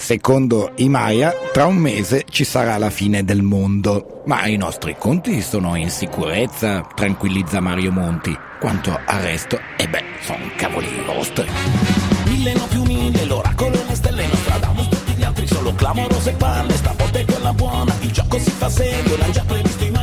Secondo i Maya, tra un mese ci sarà la fine del mondo. Ma i nostri conti sono in sicurezza, tranquillizza Mario Monti. Quanto al resto, sono cavoli vostri. 1000 no più 1000, l'oracolo e le stelle, Nostradamus, tutti gli altri solo clamorose palle. Stavolta è quella buona, il gioco si fa serio, l'hanno già previsto i